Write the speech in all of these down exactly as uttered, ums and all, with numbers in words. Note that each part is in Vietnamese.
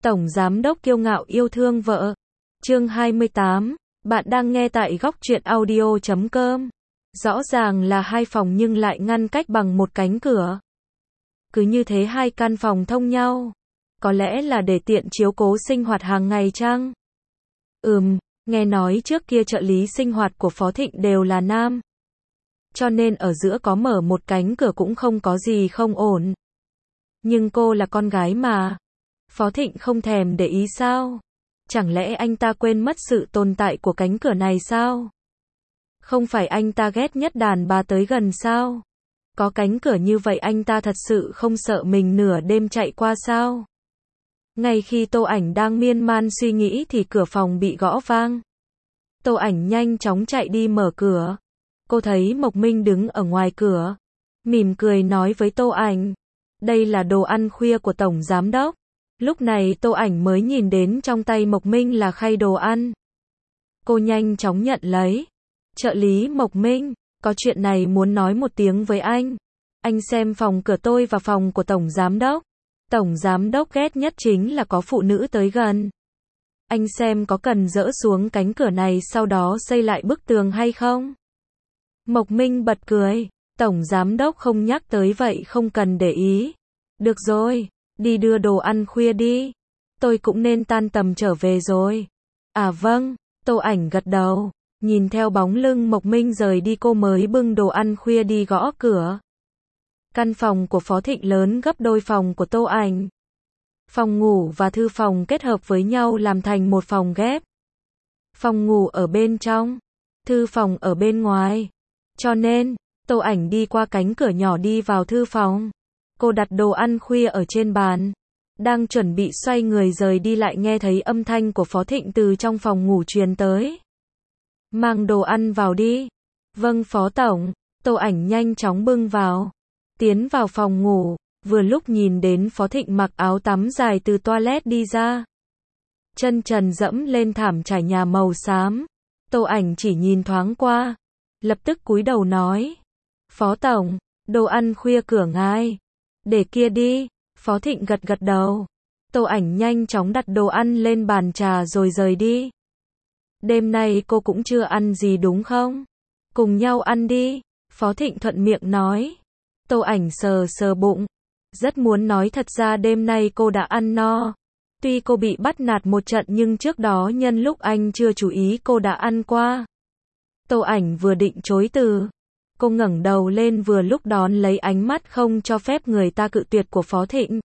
Tổng giám đốc kiêu ngạo yêu thương vợ. Chương hai mươi tám. Bạn đang nghe tại góc truyện audio chấm com. Rõ ràng là hai phòng nhưng lại ngăn cách bằng một cánh cửa. Cứ như thế hai căn phòng thông nhau. Có lẽ là để tiện chiếu cố sinh hoạt hàng ngày chăng? Ừm, nghe nói trước kia trợ lý sinh hoạt của Phó Thịnh đều là nam. Cho nên ở giữa có mở một cánh cửa cũng không có gì không ổn. Nhưng cô là con gái mà. Phó Thịnh không thèm để ý sao? Chẳng lẽ anh ta quên mất sự tồn tại của cánh cửa này sao? Không phải anh ta ghét nhất đàn bà tới gần sao? Có cánh cửa như vậy anh ta thật sự không sợ mình nửa đêm chạy qua sao? Ngay khi Tô Ảnh đang miên man suy nghĩ thì cửa phòng bị gõ vang. Tô Ảnh nhanh chóng chạy đi mở cửa. Cô thấy Mộc Minh đứng ở ngoài cửa. Mỉm cười nói với Tô Ảnh. Đây là đồ ăn khuya của Tổng Giám Đốc. Lúc này Tô Ảnh mới nhìn đến trong tay Mộc Minh là khay đồ ăn. Cô nhanh chóng nhận lấy. Trợ lý Mộc Minh, có chuyện này muốn nói một tiếng với anh. Anh xem phòng cửa tôi và phòng của Tổng Giám Đốc. Tổng Giám Đốc ghét nhất chính là có phụ nữ tới gần. Anh xem có cần dỡ xuống cánh cửa này sau đó xây lại bức tường hay không? Mộc Minh bật cười. Tổng Giám Đốc không nhắc tới vậy không cần để ý. Được rồi, đi đưa đồ ăn khuya đi. Tôi cũng nên tan tầm trở về rồi. À vâng, Tô Ảnh gật đầu. Nhìn theo bóng lưng Mộc Minh rời đi cô mới bưng đồ ăn khuya đi gõ cửa. Căn phòng của Phó Thịnh lớn gấp đôi phòng của Tô Ảnh. Phòng ngủ và thư phòng kết hợp với nhau làm thành một phòng ghép. Phòng ngủ ở bên trong, thư phòng ở bên ngoài. Cho nên, Tô Ảnh đi qua cánh cửa nhỏ đi vào thư phòng. Cô đặt đồ ăn khuya ở trên bàn. Đang chuẩn bị xoay người rời đi lại nghe thấy âm thanh của Phó Thịnh từ trong phòng ngủ truyền tới. Mang đồ ăn vào đi. Vâng Phó Tổng. Tô Ảnh nhanh chóng bưng vào. Tiến vào phòng ngủ. Vừa lúc nhìn đến Phó Thịnh mặc áo tắm dài từ toilet đi ra. Chân trần dẫm lên thảm trải nhà màu xám. Tô Ảnh chỉ nhìn thoáng qua. Lập tức cúi đầu nói. Phó Tổng, đồ ăn khuya cửa ngài. Để kia đi. Phó Thịnh gật gật đầu. Tô Ảnh nhanh chóng đặt đồ ăn lên bàn trà rồi rời đi. Đêm nay cô cũng chưa ăn gì đúng không? Cùng nhau ăn đi. Phó Thịnh thuận miệng nói. Tô Ảnh sờ sờ bụng. Rất muốn nói thật ra đêm nay cô đã ăn no. Tuy cô bị bắt nạt một trận nhưng trước đó nhân lúc anh chưa chú ý cô đã ăn qua. Tô Ảnh vừa định chối từ. Cô ngẩng đầu lên vừa lúc đón lấy ánh mắt không cho phép người ta cự tuyệt của Phó Thịnh.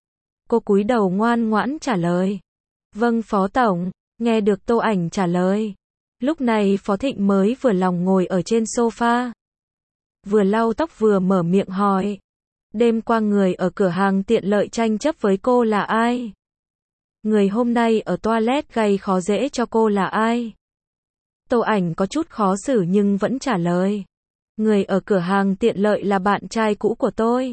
Cô cúi đầu ngoan ngoãn trả lời. Vâng Phó Tổng. Nghe được Tô Ảnh trả lời. Lúc này Phó Thịnh mới vừa lòng ngồi ở trên sofa. Vừa lau tóc vừa mở miệng hỏi. Đêm qua người ở cửa hàng tiện lợi tranh chấp với cô là ai? Người hôm nay ở toilet gây khó dễ cho cô là ai? Tô Ảnh có chút khó xử nhưng vẫn trả lời. Người ở cửa hàng tiện lợi là bạn trai cũ của tôi.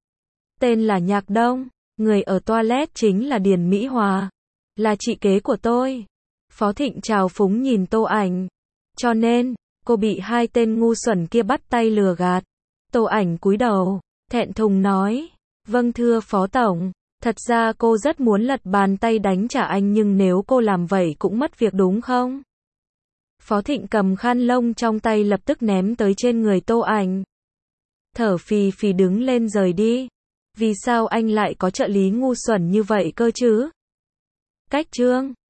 Tên là Nhạc Đông. Người ở toilet chính là Điền Mỹ Hòa. Là chị kế của tôi. Phó Thịnh trào phúng nhìn Tô Ảnh. Cho nên, cô bị hai tên ngu xuẩn kia bắt tay lừa gạt. Tô Ảnh cúi đầu, thẹn thùng nói. Vâng thưa Phó Tổng. Thật ra cô rất muốn lật bàn tay đánh trả anh nhưng nếu cô làm vậy cũng mất việc đúng không? Phó Thịnh cầm khăn lông trong tay lập tức ném tới trên người Tô Ảnh. Thở phì phì đứng lên rời đi. Vì sao anh lại có trợ lý ngu xuẩn như vậy cơ chứ? Cách chương